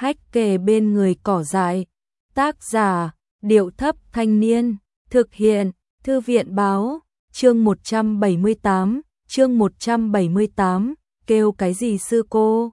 hách kề bên người cỏ dại. Tác giả, Điệu Thấp Thanh Niên, thực hiện, Thư viện Báo, chương 178, kêu cái gì sư cô?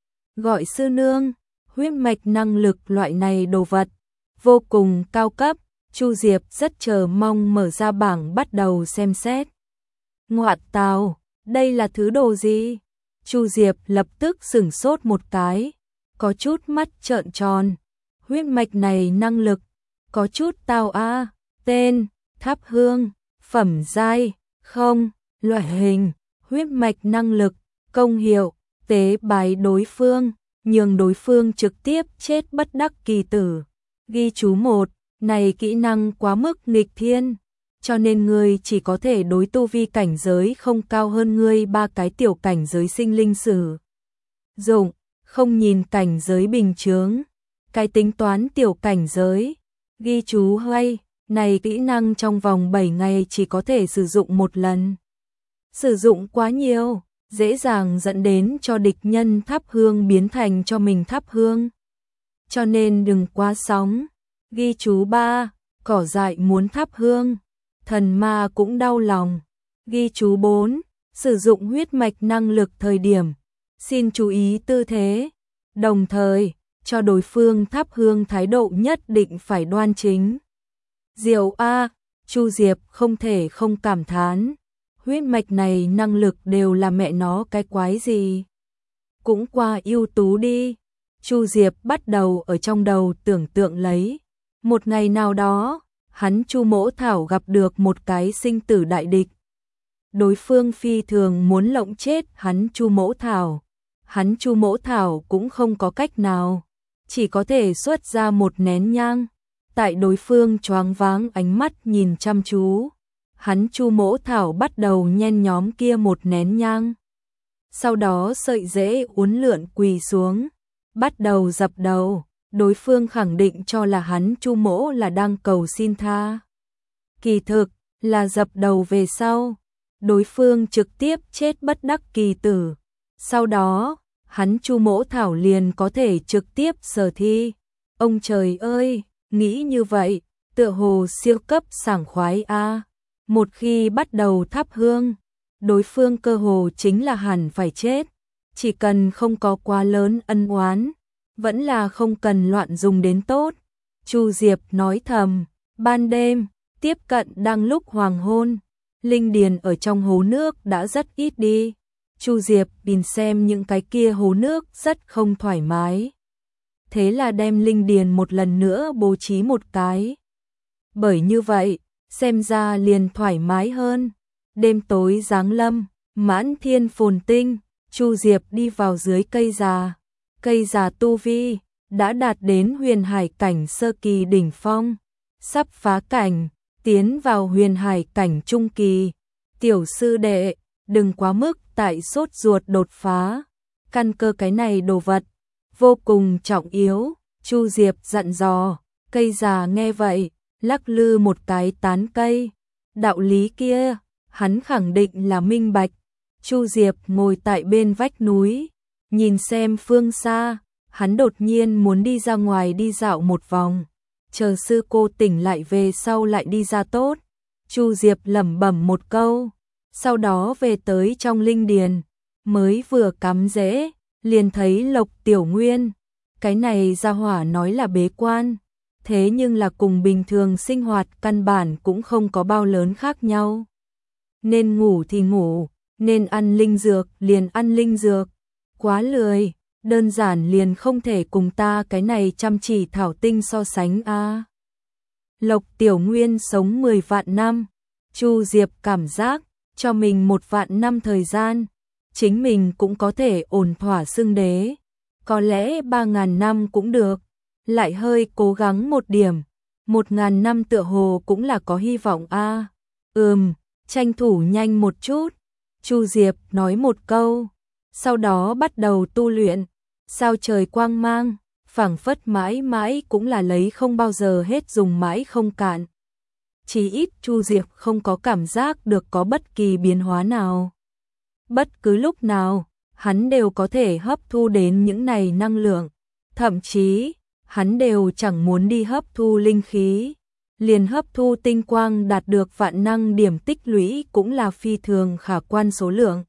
Gọi sư nương, huyết mạch năng lực loại này đồ vật, vô cùng cao cấp, Chu Diệp rất chờ mong mở ra bảng bắt đầu xem xét. Ngoạn tào, đây là thứ đồ gì? Chu Diệp lập tức sửng sốt một cái, có chút mắt trợn tròn. Huyết mạch này năng lực, có chút tào a. Tên, thắp hương, phẩm giai, không, loại hình, huyết mạch năng lực, công hiệu, tế bái đối phương, nhường đối phương trực tiếp chết bất đắc kỳ tử. Ghi chú 1, này kỹ năng quá mức nghịch thiên, cho nên ngươi chỉ có thể đối tu vi cảnh giới không cao hơn ngươi 3 cái tiểu cảnh giới sinh linh sử dụng, không nhìn cảnh giới bình chướng, cái tính toán tiểu cảnh giới. Ghi chú 2, này kỹ năng trong vòng 7 ngày chỉ có thể sử dụng một lần. Sử dụng quá nhiều, dễ dàng dẫn đến cho địch nhân thắp hương biến thành cho mình thắp hương. Cho nên đừng quá sóng. Ghi chú 3, cỏ dại muốn thắp hương, thần ma cũng đau lòng. Ghi chú 4, sử dụng huyết mạch năng lực thời điểm, xin chú ý tư thế, đồng thời cho đối phương thắp hương thái độ nhất định phải đoan chính. Diệu a, Chu Diệp không thể không cảm thán, huyết mạch này năng lực đều là mẹ nó cái quái gì. Cũng qua ưu tú đi. Chu Diệp bắt đầu ở trong đầu tưởng tượng lấy. Một ngày nào đó, hắn Chu Mỗ Thảo gặp được một cái sinh tử đại địch. Đối phương phi thường muốn lộng chết hắn Chu Mỗ Thảo. Hắn Chu Mỗ Thảo cũng không có cách nào, chỉ có thể xuất ra một nén nhang. Tại đối phương choáng váng ánh mắt nhìn chăm chú, hắn Chu Mỗ Thảo bắt đầu nhen nhóm kia một nén nhang. Sau đó sợi rễ uốn lượn quỳ xuống, bắt đầu dập đầu. Đối phương khẳng định cho là hắn Chu Mỗ là đang cầu xin tha. Kỳ thực là dập đầu về sau, đối phương trực tiếp chết bất đắc kỳ tử. Sau đó, hắn Chu Mỗ Thảo liền có thể trực tiếp sở thi. Ông trời ơi, nghĩ như vậy, tựa hồ siêu cấp sảng khoái a. Một khi bắt đầu thắp hương, đối phương cơ hồ chính là hẳn phải chết. Chỉ cần không có quá lớn ân oán, vẫn là không cần loạn dùng đến tốt. Chu Diệp nói thầm, ban đêm, tiếp cận đang lúc hoàng hôn, linh điền ở trong hồ nước đã rất ít đi. Chu Diệp nhìn xem những cái kia hồ nước rất không thoải mái. Thế là đem linh điền một lần nữa bố trí một cái. Bởi như vậy, xem ra liền thoải mái hơn. Đêm tối giáng lâm, mãn thiên phồn tinh, Chu Diệp đi vào dưới cây già. Cây già tu vi đã đạt đến huyền hải cảnh sơ kỳ đỉnh phong, sắp phá cảnh, tiến vào huyền hải cảnh trung kỳ. Tiểu sư đệ, đừng quá mức tại sốt ruột đột phá, căn cơ cái này đồ vật vô cùng trọng yếu. Chu Diệp dặn dò. Cây già nghe vậy, lắc lư một cái tán cây. Đạo lý kia, hắn khẳng định là minh bạch. Chu Diệp ngồi tại bên vách núi, nhìn xem phương xa, hắn đột nhiên muốn đi ra ngoài đi dạo một vòng, chờ sư cô tỉnh lại về sau lại đi ra tốt. Chu Diệp lẩm bẩm một câu, sau đó về tới trong linh điền, mới vừa cắm rễ, liền thấy Lộc Tiểu Nguyên. Cái này gia hỏa nói là bế quan, thế nhưng là cùng bình thường sinh hoạt căn bản cũng không có bao lớn khác nhau. Nên ngủ thì ngủ, nên ăn linh dược liền ăn linh dược. Quá lười, đơn giản liền không thể cùng ta cái này chăm chỉ thảo tinh so sánh a. Lộc Tiểu Nguyên sống 10 vạn năm, Chu Diệp cảm giác cho mình 1 vạn năm thời gian, chính mình cũng có thể ổn thỏa xưng đế. Có lẽ 3.000 năm cũng được, lại hơi cố gắng một điểm, 1.000 năm tựa hồ cũng là có hy vọng a. Tranh thủ nhanh một chút, Chu Diệp nói một câu, sau đó bắt đầu tu luyện. Sao trời quang mang, phảng phất mãi mãi cũng là lấy không bao giờ hết dùng mãi không cạn. Chỉ ít Chu Diệp không có cảm giác được có bất kỳ biến hóa nào. Bất cứ lúc nào, hắn đều có thể hấp thu đến những này năng lượng. Thậm chí, hắn đều chẳng muốn đi hấp thu linh khí, liền hấp thu tinh quang đạt được vạn năng điểm tích lũy cũng là phi thường khả quan số lượng.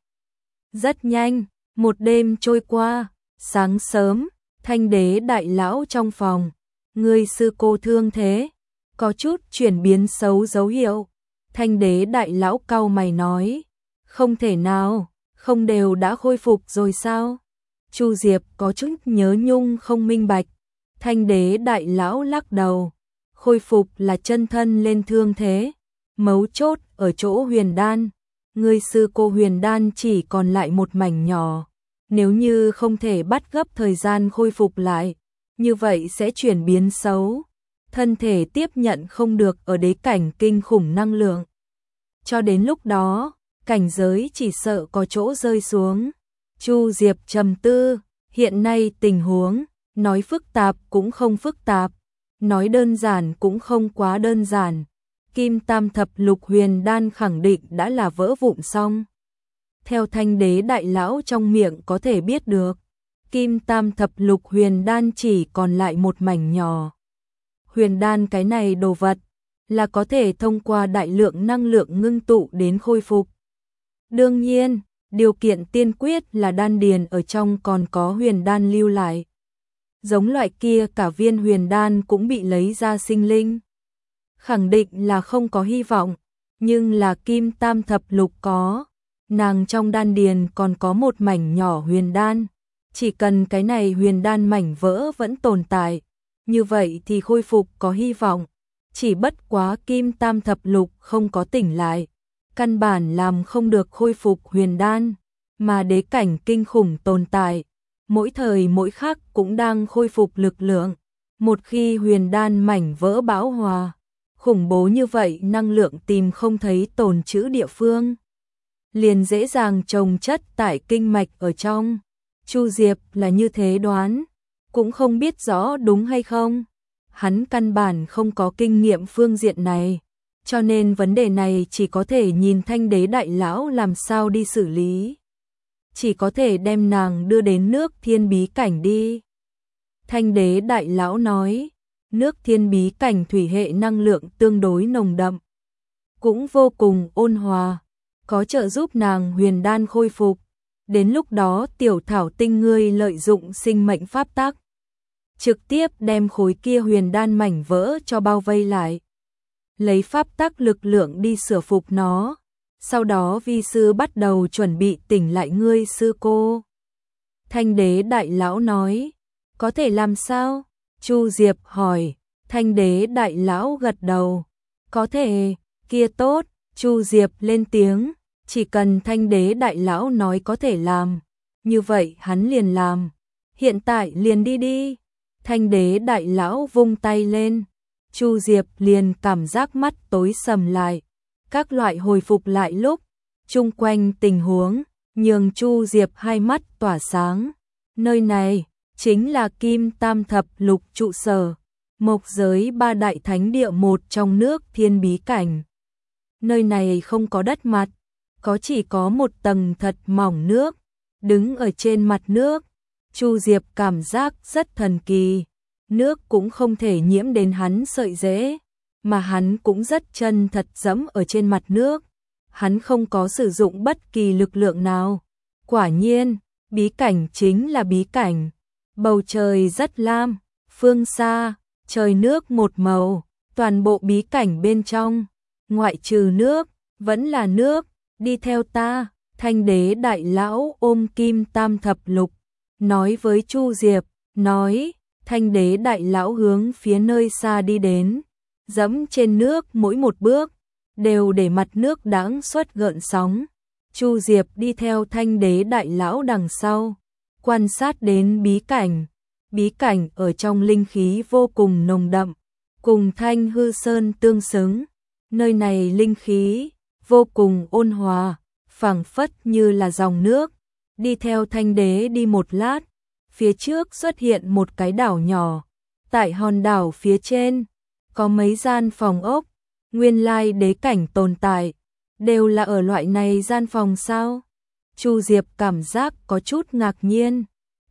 Rất nhanh, một đêm trôi qua, sáng sớm, Thanh đế đại lão trong phòng, người sư cô thương thế, có chút chuyển biến xấu dấu hiệu. Thanh đế đại lão cau mày nói, không thể nào, không đều đã khôi phục rồi sao? Chu Diệp có chút nhớ nhung không minh bạch. Thanh đế đại lão lắc đầu, khôi phục là chân thân lên thương thế, mấu chốt ở chỗ huyền đan. Người sư cô huyền đan chỉ còn lại một mảnh nhỏ, nếu như không thể bắt gấp thời gian khôi phục lại, như vậy sẽ chuyển biến xấu, thân thể tiếp nhận không được ở đế cảnh kinh khủng năng lượng. Cho đến lúc đó, cảnh giới chỉ sợ có chỗ rơi xuống. Chu Diệp trầm tư, hiện nay tình huống, nói phức tạp cũng không phức tạp, nói đơn giản cũng không quá đơn giản. Kim tam thập lục huyền đan khẳng định đã là vỡ vụn xong. Theo Thanh đế đại lão trong miệng có thể biết được, kim tam thập lục huyền đan chỉ còn lại một mảnh nhỏ. Huyền đan cái này đồ vật, là có thể thông qua đại lượng năng lượng ngưng tụ đến khôi phục. Đương nhiên, điều kiện tiên quyết là đan điền ở trong còn có huyền đan lưu lại. Giống loại kia cả viên huyền đan cũng bị lấy ra sinh linh. Khẳng định là không có hy vọng, nhưng là kim tam thập lục có. Nàng trong đan điền còn có một mảnh nhỏ huyền đan. Chỉ cần cái này huyền đan mảnh vỡ vẫn tồn tại, như vậy thì khôi phục có hy vọng. Chỉ bất quá kim tam thập lục không có tỉnh lại, căn bản làm không được khôi phục huyền đan, mà đế cảnh kinh khủng tồn tại, mỗi thời mỗi khắc cũng đang khôi phục lực lượng. Một khi huyền đan mảnh vỡ bão hòa, khủng bố như vậy năng lượng tìm không thấy tồn trữ địa phương, liền dễ dàng chồng chất tại kinh mạch ở trong. Chu Diệp là như thế đoán, cũng không biết rõ đúng hay không. Hắn căn bản không có kinh nghiệm phương diện này, cho nên vấn đề này chỉ có thể nhìn Thanh đế đại lão làm sao đi xử lý. Chỉ có thể đem nàng đưa đến nước thiên bí cảnh đi. Thanh đế đại lão nói, nước thiên bí cảnh thủy hệ năng lượng tương đối nồng đậm, cũng vô cùng ôn hòa, có trợ giúp nàng huyền đan khôi phục. Đến lúc đó tiểu thảo tinh ngươi lợi dụng sinh mệnh pháp tắc, trực tiếp đem khối kia huyền đan mảnh vỡ cho bao vây lại. Lấy pháp tắc lực lượng đi sửa phục nó. Sau đó vi sư bắt đầu chuẩn bị tỉnh lại ngươi sư cô. Thanh đế đại lão nói, có thể làm sao? Chu Diệp hỏi. Thanh đế đại lão gật đầu, có thể, kia tốt. Chu Diệp lên tiếng, chỉ cần Thanh đế đại lão nói có thể làm, như vậy hắn liền làm. Hiện tại liền đi đi. Thanh đế đại lão vung tay lên, Chu Diệp liền cảm giác mắt tối sầm lại. Các loại hồi phục lại lúc, chung quanh tình huống, nhường Chu Diệp hai mắt tỏa sáng. Nơi này, chính là Kim Tam Thập Lục trụ sở, mộc giới ba đại thánh địa một trong nước thiên bí cảnh. Nơi này không có đất mặt, chỉ có một tầng thật mỏng nước, đứng ở trên mặt nước. Chu Diệp cảm giác rất thần kỳ, nước cũng không thể nhiễm đến hắn sợi rễ, mà hắn cũng rất chân thật dẫm ở trên mặt nước. Hắn không có sử dụng bất kỳ lực lượng nào. Quả nhiên, bí cảnh chính là bí cảnh. Bầu trời rất lam, phương xa, trời nước một màu, toàn bộ bí cảnh bên trong, ngoại trừ nước, vẫn là nước. Đi theo ta. Thanh đế đại lão ôm Kim Tam Thập Lục, nói với Chu Diệp, nói. Thanh đế đại lão hướng phía nơi xa đi đến, dẫm trên nước mỗi một bước, đều để mặt nước đãng xuất gợn sóng. Chu Diệp đi theo Thanh đế đại lão đằng sau, quan sát đến bí cảnh. Bí cảnh ở trong linh khí vô cùng nồng đậm, cùng Thanh Hư Sơn tương xứng. Nơi này linh khí vô cùng ôn hòa, phảng phất như là dòng nước. Đi theo Thanh đế đi một lát, phía trước xuất hiện một cái đảo nhỏ. Tại hòn đảo phía trên, có mấy gian phòng ốc, nguyên lai đế cảnh tồn tại, đều là ở loại này gian phòng sao? Chu Diệp cảm giác có chút ngạc nhiên.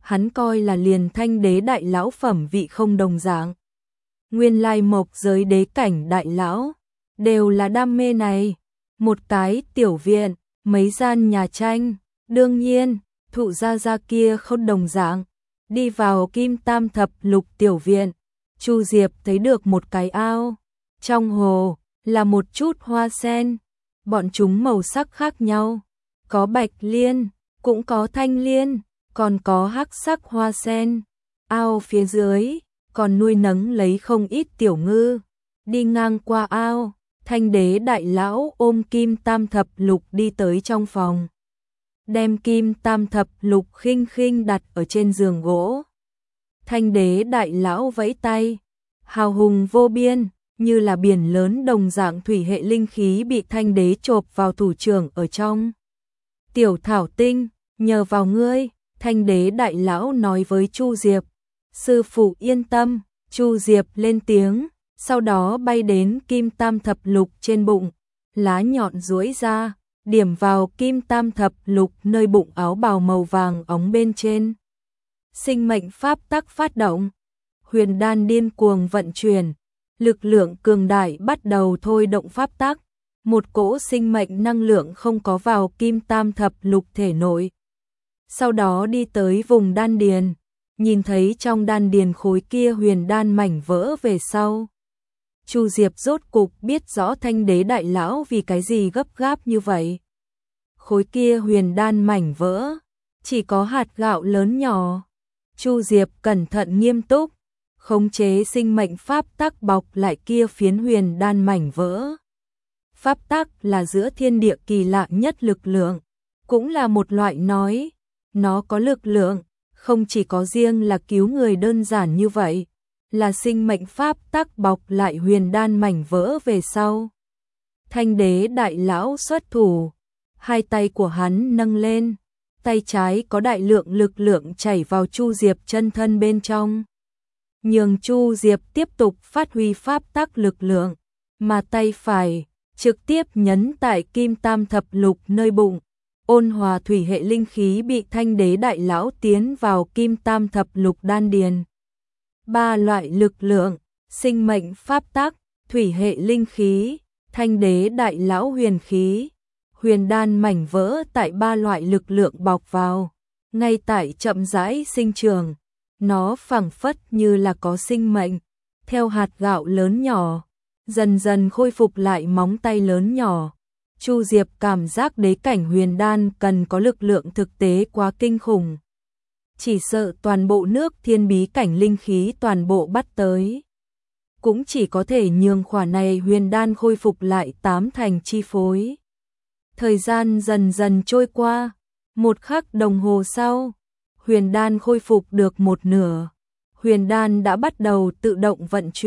hắn coi là liền thanh đế đại lão phẩm vị không đồng dạng. Nguyên lai mộc giới đế cảnh đại lão, đều là đam mê này. Một cái tiểu viện, mấy gian nhà tranh, đương nhiên, thụ gia gia kia không đồng dạng. Đi vào Kim Tam Thập Lục tiểu viện, Chu Diệp thấy được một cái ao, trong hồ là một chút hoa sen, bọn chúng màu sắc khác nhau, có bạch liên, cũng có thanh liên, còn có hắc sắc hoa sen. Ao phía dưới còn nuôi nấng lấy không ít tiểu ngư. Đi ngang qua ao, thanh đế đại lão ôm Kim Tam Thập Lục đi tới trong phòng, đem Kim Tam Thập Lục khinh khinh đặt ở trên giường gỗ. Thanh đế đại lão vẫy tay, hào hùng vô biên, như là biển lớn đồng dạng thủy hệ linh khí bị thanh đế chộp vào thủ trưởng ở trong. Tiểu thảo tinh, nhờ vào ngươi, thanh đế đại lão nói với Chu Diệp. Sư phụ yên tâm, Chu Diệp lên tiếng, sau đó bay đến Kim Tam Thập Lục trên bụng, lá nhọn duỗi ra, điểm vào Kim Tam Thập Lục nơi bụng áo bào màu vàng óng bên trên. Sinh mệnh pháp tắc phát động, huyền đan điên cuồng vận chuyển, lực lượng cường đại bắt đầu thôi động pháp tắc, một cỗ sinh mệnh năng lượng không có vào Kim Tam Thập Lục thể nội. Sau đó đi tới vùng đan điền, nhìn thấy trong đan điền khối kia huyền đan mảnh vỡ về sau. Chu Diệp rốt cục biết rõ thanh đế đại lão vì cái gì gấp gáp như vậy. Khối kia huyền đan mảnh vỡ, chỉ có hạt gạo lớn nhỏ. Chu Diệp cẩn thận nghiêm túc, khống chế sinh mệnh pháp tắc bọc lại kia phiến huyền đan mảnh vỡ. Pháp tắc là giữa thiên địa kỳ lạ nhất lực lượng, cũng là một loại nói, nó có lực lượng, không chỉ có riêng là cứu người đơn giản như vậy, là sinh mệnh pháp tắc bọc lại huyền đan mảnh vỡ về sau. Thanh đế đại lão xuất thủ, hai tay của hắn nâng lên, tay trái có đại lượng lực lượng chảy vào Chu Diệp chân thân bên trong, nhường Chu Diệp tiếp tục phát huy pháp tắc lực lượng, mà tay phải trực tiếp nhấn tại Kim Tam Thập Lục nơi bụng. Ôn hòa thủy hệ linh khí bị thanh đế đại lão tiến vào Kim Tam Thập Lục đan điền. Ba loại lực lượng, sinh mệnh pháp tắc, thủy hệ linh khí, thanh đế đại lão huyền khí, huyền đan mảnh vỡ tại ba loại lực lượng bọc vào, ngay tại chậm rãi sinh trưởng, nó phảng phất như là có sinh mệnh, theo hạt gạo lớn nhỏ, dần dần khôi phục lại móng tay lớn nhỏ. Chu Diệp cảm giác đế cảnh huyền đan cần có lực lượng thực tế quá kinh khủng. Chỉ sợ toàn bộ nước thiên bí cảnh linh khí toàn bộ bắt tới, cũng chỉ có thể nhường khỏa này huyền đan khôi phục lại 8 thành chi phối. Thời gian dần dần trôi qua, một khắc đồng hồ sau, huyền đan khôi phục được một nửa. Huyền đan đã bắt đầu tự động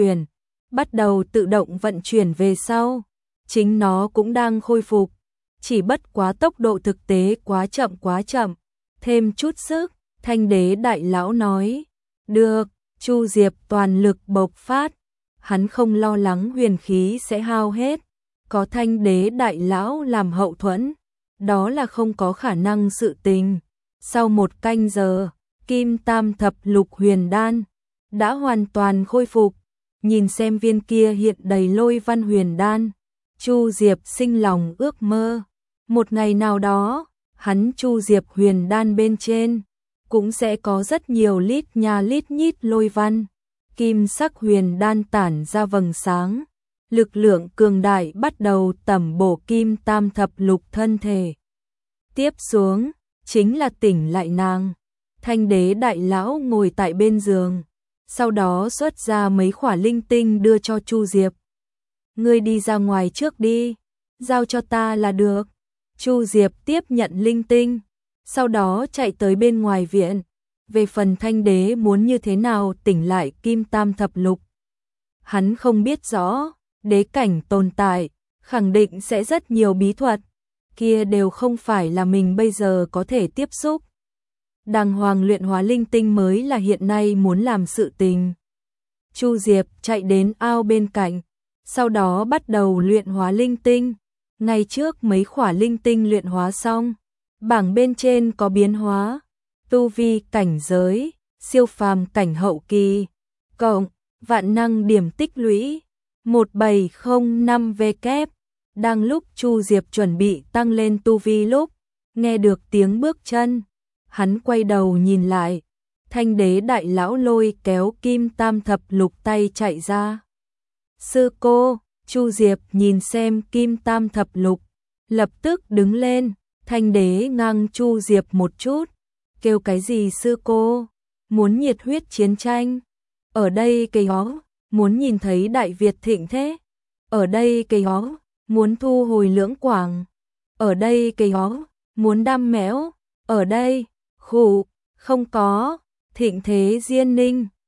vận chuyển về sau. Chính nó cũng đang khôi phục, chỉ bất quá tốc độ thực tế quá chậm. Thêm chút sức, thanh đế đại lão nói. Được, Chu Diệp toàn lực bộc phát. Hắn không lo lắng huyền khí sẽ hao hết. Có thanh đế đại lão làm hậu thuẫn, đó là không có khả năng sự tình. Sau 1 canh giờ, Kim Tam Thập Lục huyền đan đã hoàn toàn khôi phục. Nhìn xem viên kia hiện đầy lôi văn huyền đan, Chu Diệp sinh lòng ước mơ. Một ngày nào đó, hắn Chu Diệp huyền đan bên trên, cũng sẽ có rất nhiều lít nhít lôi văn. Kim sắc huyền đan tản ra vầng sáng. Lực lượng cường đại bắt đầu tẩm bổ Kim Tam Thập Lục thân thể. Tiếp xuống, chính là tỉnh lại nàng. Thanh đế đại lão ngồi tại bên giường, sau đó xuất ra mấy khỏa linh tinh đưa cho Chu Diệp. Ngươi đi ra ngoài trước đi, giao cho ta là được. Chu Diệp tiếp nhận linh tinh, sau đó chạy tới bên ngoài viện. Về phần thanh đế muốn như thế nào tỉnh lại Kim Tam Thập Lục, hắn không biết rõ. Đế cảnh tồn tại, khẳng định sẽ rất nhiều bí thuật, kia đều không phải là mình bây giờ có thể tiếp xúc. Đàng hoàng luyện hóa linh tinh mới là hiện nay muốn làm sự tình. Chu Diệp chạy đến ao bên cạnh, sau đó bắt đầu luyện hóa linh tinh. Ngay trước mấy khỏa linh tinh luyện hóa xong, bảng bên trên có biến hóa. tu vi cảnh giới, siêu phàm cảnh hậu kỳ, cộng, vạn năng điểm tích lũy, 1705 V kép. Đang lúc Chu Diệp chuẩn bị tăng lên tu vi lúc, nghe được tiếng bước chân, hắn quay đầu nhìn lại, Thanh Đế đại lão lôi kéo Kim Tam thập lục tay chạy ra. Sư cô, Chu Diệp nhìn xem Kim Tam thập lục, lập tức đứng lên, Thanh Đế ngang Chu Diệp một chút, kêu cái gì sư cô, muốn nhiệt huyết chiến tranh, ở đây cây hó, muốn nhìn thấy Đại Việt thịnh thế, ở đây cây hó, muốn thu hồi Lưỡng Quảng, ở đây cây hó, muốn đam mẽo, ở đây, khụ, không có, thịnh thế Diên Ninh,